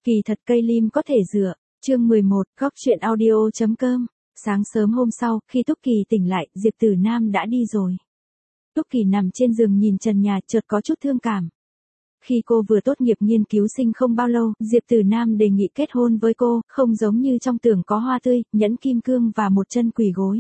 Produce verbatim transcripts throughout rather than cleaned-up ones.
Kỳ thật cây lim có thể dựa. Chương mười một, góc truyện audio chấm com. Sáng sớm hôm sau, khi Túc Kỳ tỉnh lại, Diệp Tử Nam đã đi rồi. Túc Kỳ nằm trên giường nhìn trần nhà, chợt có chút thương cảm. Khi cô vừa tốt nghiệp nghiên cứu sinh không bao lâu, Diệp Tử Nam đề nghị kết hôn với cô, không giống như trong tưởng có hoa tươi, nhẫn kim cương và một chân quỳ gối.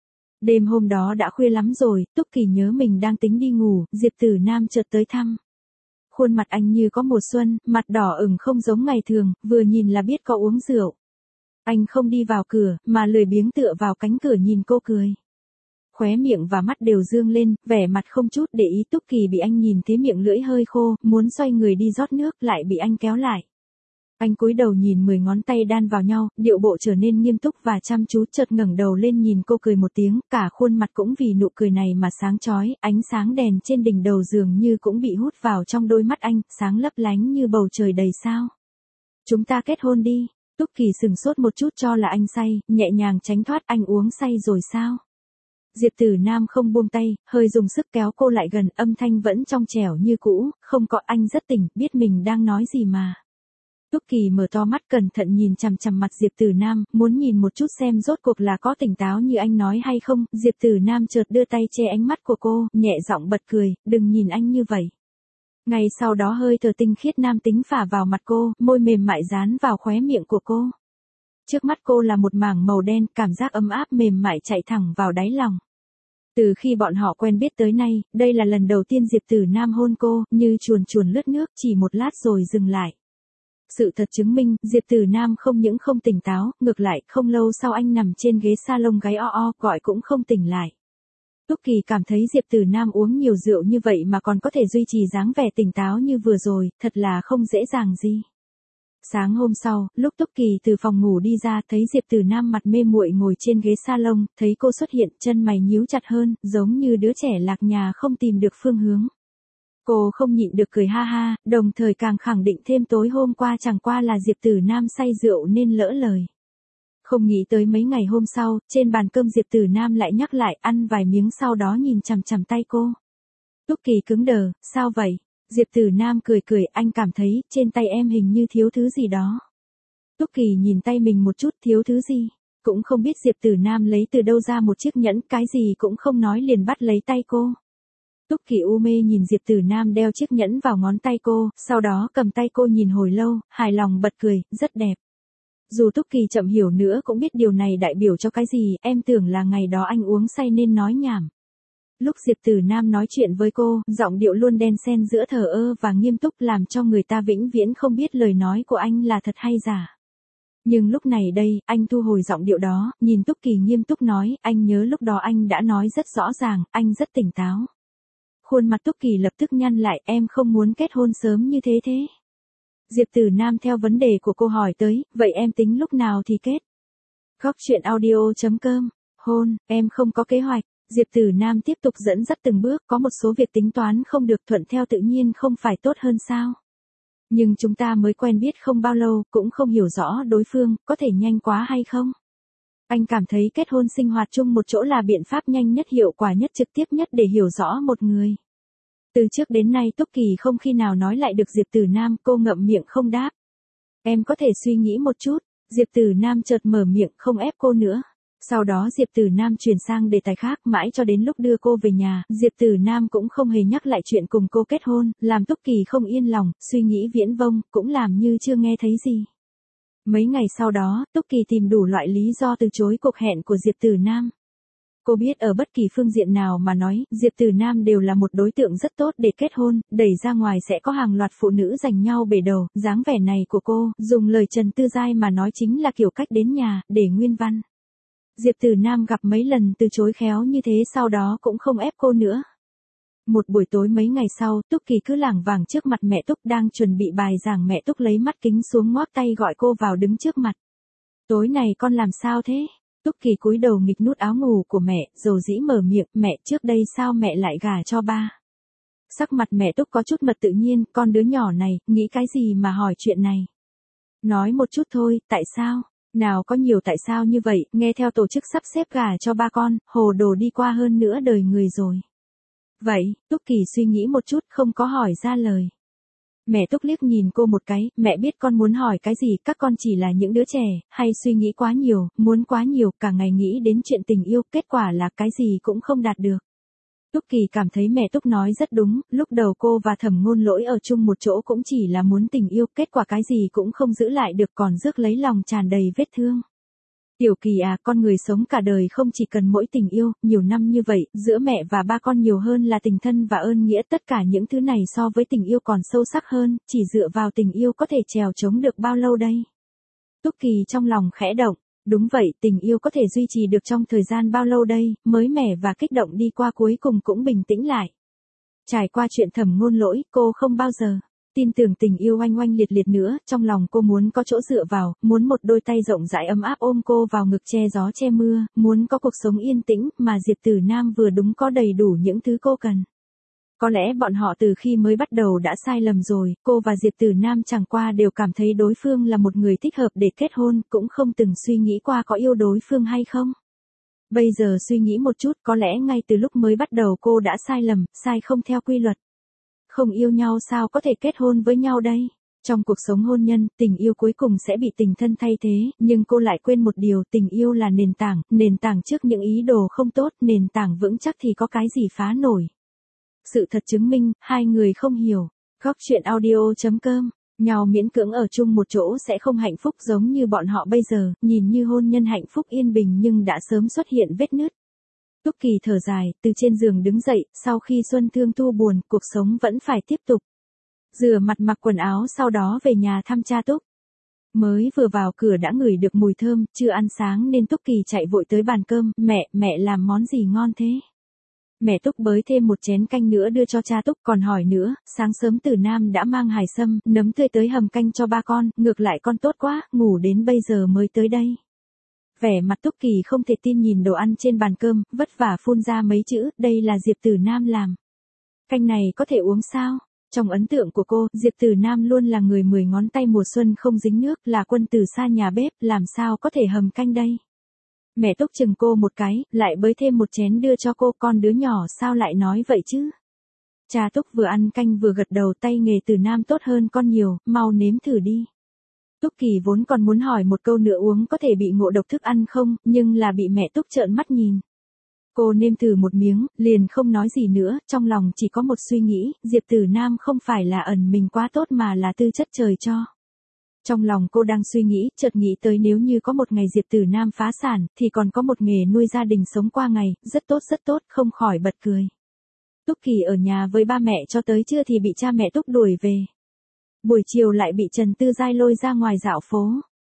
Đêm hôm đó đã khuya lắm rồi, Túc Kỳ nhớ mình đang tính đi ngủ, Diệp Tử Nam chợt tới thăm. Khuôn mặt anh như có mùa xuân, mặt đỏ ửng không giống ngày thường, vừa nhìn là biết có uống rượu. Anh không đi vào cửa, mà lười biếng tựa vào cánh cửa nhìn cô cười. Khóe miệng và mắt đều dương lên, vẻ mặt không chút để ý. Túc Kỳ bị anh nhìn thấy miệng lưỡi hơi khô, muốn xoay người đi rót nước, lại bị anh kéo lại. Anh cúi đầu nhìn mười ngón tay đan vào nhau, điệu bộ trở nên nghiêm túc và chăm chú, chợt ngẩng đầu lên nhìn cô cười một tiếng, cả khuôn mặt cũng vì nụ cười này mà sáng chói, ánh sáng đèn trên đỉnh đầu dường như cũng bị hút vào trong đôi mắt anh, sáng lấp lánh như bầu trời đầy sao. Chúng ta kết hôn đi. Túc Kỳ sừng sốt một chút cho là anh say, nhẹ nhàng tránh thoát. Anh uống say rồi sao? Diệp Tử Nam không buông tay, hơi dùng sức kéo cô lại gần, âm thanh vẫn trong trẻo như cũ, không có, anh rất tỉnh, biết mình đang nói gì mà. Túc Kỳ mở to mắt cẩn thận nhìn chằm chằm mặt Diệp Tử Nam, muốn nhìn một chút xem rốt cuộc là có tỉnh táo như anh nói hay không. Diệp Tử Nam chợt đưa tay che ánh mắt của cô, nhẹ giọng bật cười, đừng nhìn anh như vậy. Ngay sau đó hơi thở tinh khiết nam tính phả vào mặt cô, môi mềm mại dán vào khóe miệng của cô. Trước mắt cô là một mảng màu đen, cảm giác ấm áp mềm mại chạy thẳng vào đáy lòng. Từ khi bọn họ quen biết tới nay, đây là lần đầu tiên Diệp Tử Nam hôn cô, như chuồn chuồn lướt nước, chỉ một lát rồi dừng lại. Sự thật chứng minh, Diệp Tử Nam không những không tỉnh táo, ngược lại, không lâu sau anh nằm trên ghế salon gáy o o, gọi cũng không tỉnh lại. Túc Kỳ cảm thấy Diệp Tử Nam uống nhiều rượu như vậy mà còn có thể duy trì dáng vẻ tỉnh táo như vừa rồi, thật là không dễ dàng gì. Sáng hôm sau, lúc Túc Kỳ từ phòng ngủ đi ra, thấy Diệp Tử Nam mặt mê muội ngồi trên ghế salon, thấy cô xuất hiện, chân mày nhíu chặt hơn, giống như đứa trẻ lạc nhà không tìm được phương hướng. Cô không nhịn được cười ha ha, đồng thời càng khẳng định thêm tối hôm qua chẳng qua là Diệp Tử Nam say rượu nên lỡ lời. Không nghĩ tới mấy ngày hôm sau, trên bàn cơm Diệp Tử Nam lại nhắc lại, ăn vài miếng sau đó nhìn chằm chằm tay cô. Túc Kỳ cứng đờ, sao vậy? Diệp Tử Nam cười cười, anh cảm thấy, trên tay em hình như thiếu thứ gì đó. Túc Kỳ nhìn tay mình một chút, thiếu thứ gì? Cũng không biết Diệp Tử Nam lấy từ đâu ra một chiếc nhẫn, cái gì cũng không nói liền bắt lấy tay cô. Túc Kỳ u mê nhìn Diệp Tử Nam đeo chiếc nhẫn vào ngón tay cô, sau đó cầm tay cô nhìn hồi lâu, hài lòng bật cười, rất đẹp. Dù Túc Kỳ chậm hiểu nữa cũng biết điều này đại biểu cho cái gì, em tưởng là ngày đó anh uống say nên nói nhảm. Lúc Diệp Tử Nam nói chuyện với cô, giọng điệu luôn đan xen giữa thờ ơ và nghiêm túc làm cho người ta vĩnh viễn không biết lời nói của anh là thật hay giả. Nhưng lúc này đây, anh thu hồi giọng điệu đó, nhìn Túc Kỳ nghiêm túc nói, anh nhớ lúc đó anh đã nói rất rõ ràng, anh rất tỉnh táo. Khuôn mặt Túc Kỳ lập tức nhăn lại, em không muốn kết hôn sớm như thế thế. Diệp Tử Nam theo vấn đề của cô hỏi tới, vậy em tính lúc nào thì kết? Góc truyện audio chấm com, hôn, em không có kế hoạch. Diệp Tử Nam tiếp tục dẫn dắt từng bước, có một số việc tính toán không được thuận theo tự nhiên không phải tốt hơn sao? Nhưng chúng ta mới quen biết không bao lâu, cũng không hiểu rõ đối phương, có thể nhanh quá hay không? Anh cảm thấy kết hôn sinh hoạt chung một chỗ là biện pháp nhanh nhất, hiệu quả nhất, trực tiếp nhất để hiểu rõ một người. Từ trước đến nay Túc Kỳ không khi nào nói lại được Diệp Tử Nam, cô ngậm miệng không đáp. Em có thể suy nghĩ một chút. Diệp Tử Nam chợt mở miệng, không ép cô nữa. Sau đó Diệp Tử Nam chuyển sang đề tài khác, mãi cho đến lúc đưa cô về nhà, Diệp Tử Nam cũng không hề nhắc lại chuyện cùng cô kết hôn, làm Túc Kỳ không yên lòng, suy nghĩ viễn vông, cũng làm như chưa nghe thấy gì. Mấy ngày sau đó, Túc Kỳ tìm đủ loại lý do từ chối cuộc hẹn của Diệp Tử Nam. Cô biết ở bất kỳ phương diện nào mà nói, Diệp Tử Nam đều là một đối tượng rất tốt để kết hôn, đẩy ra ngoài sẽ có hàng loạt phụ nữ giành nhau bể đầu, dáng vẻ này của cô, dùng lời Trần Tư Giai mà nói chính là kiểu cách đến nhà, để nguyên văn. Diệp Tử Nam gặp mấy lần từ chối khéo như thế, sau đó cũng không ép cô nữa. Một buổi tối mấy ngày sau, Túc Kỳ cứ lảng vảng trước mặt mẹ Túc, đang chuẩn bị bài giảng, mẹ Túc lấy mắt kính xuống ngoác tay gọi cô vào đứng trước mặt. Tối này con làm sao thế? Túc Kỳ cúi đầu nghịch nút áo ngủ của mẹ, dầu dĩ mở miệng, mẹ, trước đây sao mẹ lại gả cho ba? Sắc mặt mẹ Túc có chút mật tự nhiên, con đứa nhỏ này, nghĩ cái gì mà hỏi chuyện này? Nói một chút thôi, tại sao? Nào có nhiều tại sao như vậy, nghe theo tổ chức sắp xếp gả cho ba con, hồ đồ đi qua hơn nữa đời người rồi. Vậy, Túc Kỳ suy nghĩ một chút, không có hỏi ra lời. Mẹ Túc liếc nhìn cô một cái, mẹ biết con muốn hỏi cái gì, các con chỉ là những đứa trẻ, hay suy nghĩ quá nhiều, muốn quá nhiều, cả ngày nghĩ đến chuyện tình yêu, kết quả là cái gì cũng không đạt được. Túc Kỳ cảm thấy mẹ Túc nói rất đúng, lúc đầu cô và Thẩm Ngôn Lỗi ở chung một chỗ cũng chỉ là muốn tình yêu, kết quả cái gì cũng không giữ lại được, còn rước lấy lòng tràn đầy vết thương. Tiểu Kỳ à, con người sống cả đời không chỉ cần mỗi tình yêu, nhiều năm như vậy, giữa mẹ và ba con nhiều hơn là tình thân và ơn nghĩa, tất cả những thứ này so với tình yêu còn sâu sắc hơn, chỉ dựa vào tình yêu có thể trèo chống được bao lâu đây? Túc Kỳ trong lòng khẽ động, đúng vậy, tình yêu có thể duy trì được trong thời gian bao lâu đây, mới mẻ và kích động đi qua cuối cùng cũng bình tĩnh lại. Trải qua chuyện Thẩm Ngôn Lỗi, cô không bao giờ tin tưởng tình yêu oanh oanh liệt liệt nữa, trong lòng cô muốn có chỗ dựa vào, muốn một đôi tay rộng rãi ấm áp ôm cô vào ngực che gió che mưa, muốn có cuộc sống yên tĩnh, mà Diệp Tử Nam vừa đúng có đầy đủ những thứ cô cần. Có lẽ bọn họ từ khi mới bắt đầu đã sai lầm rồi, cô và Diệp Tử Nam chẳng qua đều cảm thấy đối phương là một người thích hợp để kết hôn, cũng không từng suy nghĩ qua có yêu đối phương hay không. Bây giờ suy nghĩ một chút, có lẽ ngay từ lúc mới bắt đầu cô đã sai lầm, sai không theo quy luật. Không yêu nhau sao có thể kết hôn với nhau đây? Trong cuộc sống hôn nhân, tình yêu cuối cùng sẽ bị tình thân thay thế, nhưng cô lại quên một điều, tình yêu là nền tảng, nền tảng trước những ý đồ không tốt, nền tảng vững chắc thì có cái gì phá nổi. Sự thật chứng minh, hai người không hiểu. Góc truyện audio chấm com, nhau miễn cưỡng ở chung một chỗ sẽ không hạnh phúc giống như bọn họ bây giờ, nhìn như hôn nhân hạnh phúc yên bình nhưng đã sớm xuất hiện vết nứt. Túc Kỳ thở dài, từ trên giường đứng dậy, sau khi Xuân Thương thu buồn, cuộc sống vẫn phải tiếp tục. Rửa mặt mặc quần áo sau đó về nhà thăm cha Túc. Mới vừa vào cửa đã ngửi được mùi thơm, chưa ăn sáng nên Túc Kỳ chạy vội tới bàn cơm, mẹ, mẹ làm món gì ngon thế? Mẹ Túc bới thêm một chén canh nữa đưa cho cha Túc, còn hỏi nữa, sáng sớm Tử Nam đã mang hải sâm, nấm tươi tới hầm canh cho ba con, ngược lại con tốt quá, ngủ đến bây giờ mới tới đây. Vẻ mặt Túc Kỳ không thể tin nhìn đồ ăn trên bàn cơm, vất vả phun ra mấy chữ, đây là Diệp Tử Nam làm. Canh này có thể uống sao? Trong ấn tượng của cô, Diệp Tử Nam luôn là người mười ngón tay mùa xuân không dính nước, là quân tử xa nhà bếp, làm sao có thể hầm canh đây? Mẹ Túc chừng cô một cái, lại bới thêm một chén đưa cho cô, con đứa nhỏ sao lại nói vậy chứ? Cha Túc vừa ăn canh vừa gật đầu, tay nghề Tử Nam tốt hơn con nhiều, mau nếm thử đi. Túc Kỳ vốn còn muốn hỏi một câu nữa uống có thể bị ngộ độc thức ăn không, nhưng là bị mẹ Túc trợn mắt nhìn. Cô nêm thử một miếng, liền không nói gì nữa, trong lòng chỉ có một suy nghĩ, Diệp Tử Nam không phải là ẩn mình quá tốt mà là tư chất trời cho. Trong lòng cô đang suy nghĩ, chợt nghĩ tới nếu như có một ngày Diệp Tử Nam phá sản, thì còn có một nghề nuôi gia đình sống qua ngày, rất tốt rất tốt, không khỏi bật cười. Túc Kỳ ở nhà với ba mẹ cho tới trưa thì bị cha mẹ Túc đuổi về. Buổi chiều lại bị Trần Tư Giai lôi ra ngoài dạo phố.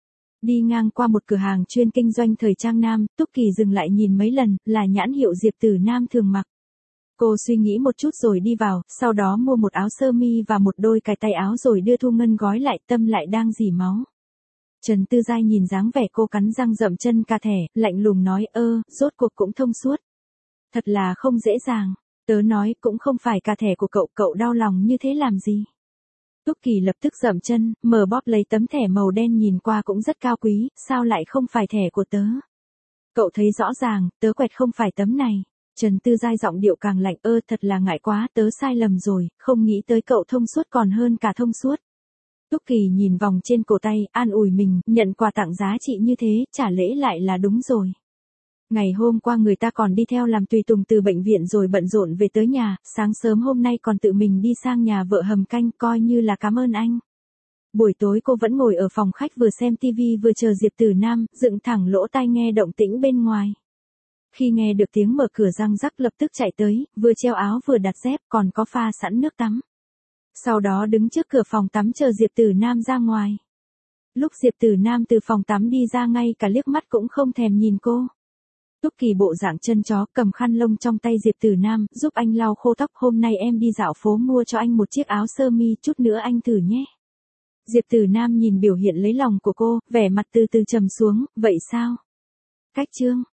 Đi ngang qua một cửa hàng chuyên kinh doanh thời trang nam, Túc Kỳ dừng lại nhìn mấy lần, là nhãn hiệu Diệp Tử Nam thường mặc. Cô suy nghĩ một chút rồi đi vào, sau đó mua một áo sơ mi và một đôi cài tay áo rồi đưa Thu Ngân gói lại, tâm lại đang rỉ máu. Trần Tư Giai nhìn dáng vẻ cô cắn răng dậm chân cà thẻ, lạnh lùng nói, ơ, rốt cuộc cũng thông suốt. Thật là không dễ dàng, tớ nói cũng không phải cà thẻ của cậu, cậu đau lòng như thế làm gì. Túc Kỳ lập tức dậm chân, mở bóp lấy tấm thẻ màu đen nhìn qua cũng rất cao quý, sao lại không phải thẻ của tớ? Cậu thấy rõ ràng, tớ quẹt không phải tấm này. Trần Tư Giai giọng điệu càng lạnh, ơ thật là ngại quá, tớ sai lầm rồi, không nghĩ tới cậu thông suốt còn hơn cả thông suốt. Túc Kỳ nhìn vòng trên cổ tay, an ủi mình, nhận quà tặng giá trị như thế, trả lễ lại là đúng rồi. Ngày hôm qua người ta còn đi theo làm tùy tùng từ bệnh viện rồi bận rộn về tới nhà, sáng sớm hôm nay còn tự mình đi sang nhà vợ hầm canh, coi như là cảm ơn anh. Buổi tối cô vẫn ngồi ở phòng khách vừa xem tivi vừa chờ Diệp Tử Nam, dựng thẳng lỗ tai nghe động tĩnh bên ngoài. Khi nghe được tiếng mở cửa răng rắc lập tức chạy tới, vừa treo áo vừa đặt dép, còn có pha sẵn nước tắm. Sau đó đứng trước cửa phòng tắm chờ Diệp Tử Nam ra ngoài. Lúc Diệp Tử Nam từ phòng tắm đi ra ngay cả liếc mắt cũng không thèm nhìn cô. Túc Kỳ bộ dạng chân chó, cầm khăn lông trong tay Diệp Tử Nam, giúp anh lau khô tóc, hôm nay em đi dạo phố mua cho anh một chiếc áo sơ mi, chút nữa anh thử nhé. Diệp Tử Nam nhìn biểu hiện lấy lòng của cô, vẻ mặt từ từ trầm xuống, vậy sao? Cách chương